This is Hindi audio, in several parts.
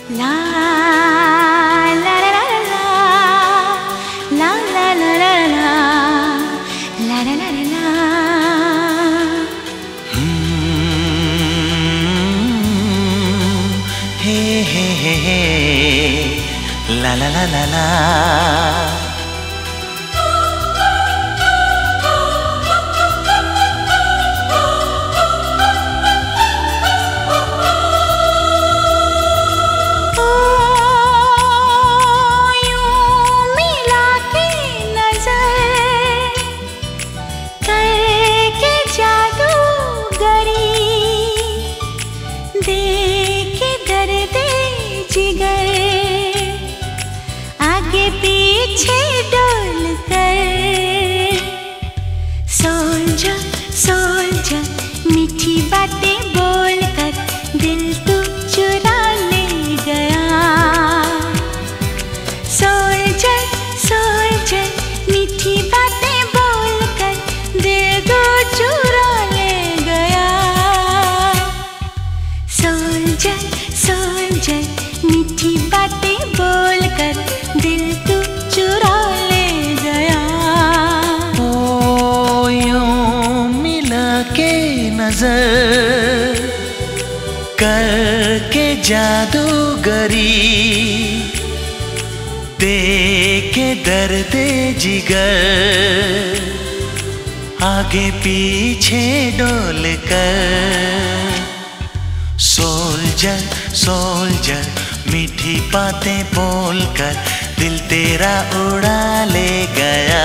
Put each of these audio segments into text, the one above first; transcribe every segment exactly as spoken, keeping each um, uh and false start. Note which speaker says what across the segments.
Speaker 1: La la la la la la la la la la la la la la.
Speaker 2: Hey hey hey hey, la la la la la.
Speaker 1: आगे पीछे डोल कर सोल्जर सोल्जर मीठी बातें बोल कर दिल तू चुरा ले गया। सोल्जर सोल्जर मीठी बातें बोल कर दिल तू चुरा ले गया। सोल्जर सोल्जर मीठी बातें बोल कर दिल तू चुरा ले गया।
Speaker 2: ओ यूं मिला के नजर करके जादूगरी दे के दर्द जिगर आगे पीछे डोल कर सोल्जर सोल्जर मीठी बातें बोल कर दिल तेरा उड़ा ले गया।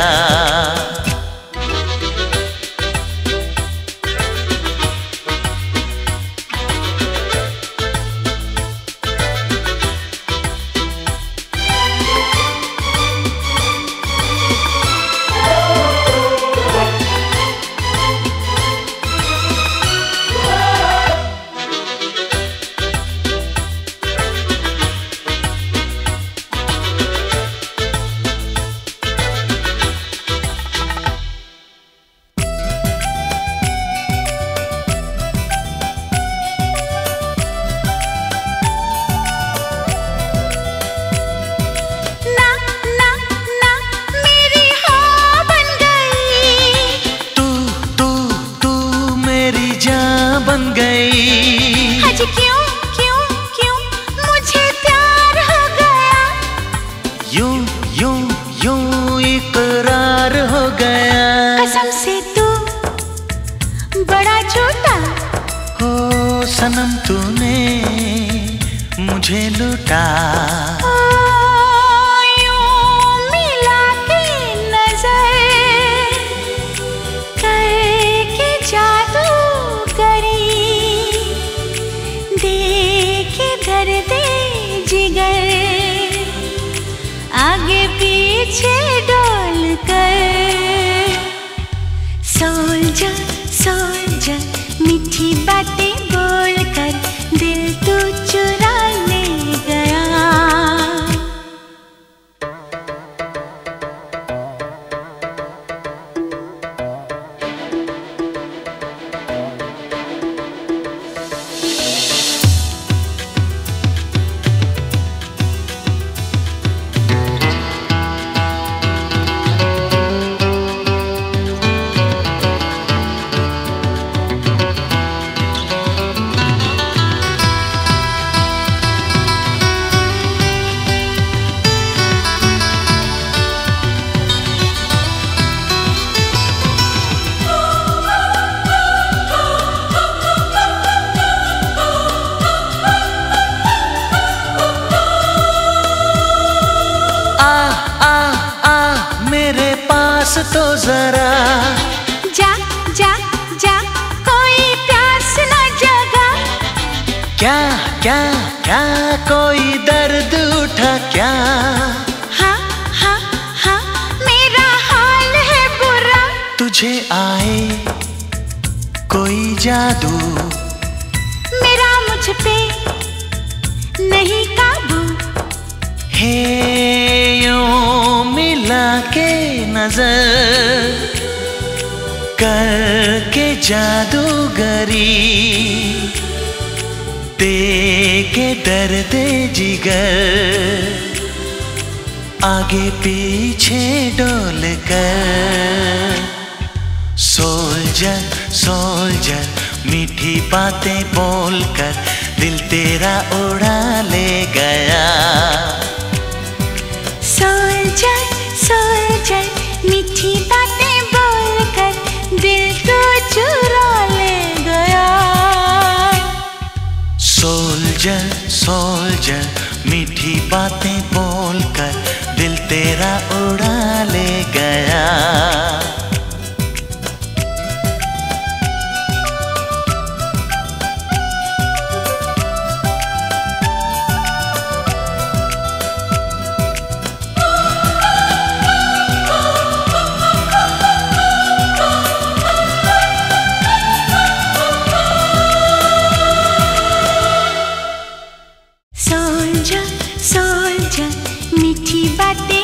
Speaker 2: बन गई
Speaker 1: आज क्यों क्यों क्यों मुझे प्यार हो गया।
Speaker 2: यूं यूं यूं इकरार हो गया।
Speaker 1: कसम से तू बड़ा झूठा
Speaker 2: हो सनम तूने मुझे लूटा।
Speaker 1: ओ यूं मिला के नजर करके जादू दर्द जिगर आगे पीछे डोल कर सोल्जर सोल्जर मीठी बातें बोल कर दिल तू चुरा ले गया।
Speaker 2: तो जरा
Speaker 1: जा जा जा कोई प्यास न जगा।
Speaker 2: क्या क्या क्या कोई दर्द उठा क्या।
Speaker 1: हाँ हाँ हाँ मेरा हाल है बुरा।
Speaker 2: तुझे आए कोई जादू
Speaker 1: मेरा मुझ पे नहीं काबू।
Speaker 2: हे यूं मिला के नजर करके जादूगरी दे के के दर्दे जिगर आगे पीछे डोल कर। सोल्जर सोल्जर मीठी बातें बोलकर दिल तेरा उड़ा ले गया।
Speaker 1: सोल्जर सोल्जर मीठी बातें बोलकर दिल को चुरा ले गया।
Speaker 2: सोल्जर सोल्जर मीठी बातें बोलकर दिल तेरा उड़ा ले गया।
Speaker 1: सोल्जर सोल्जर मीठी बातें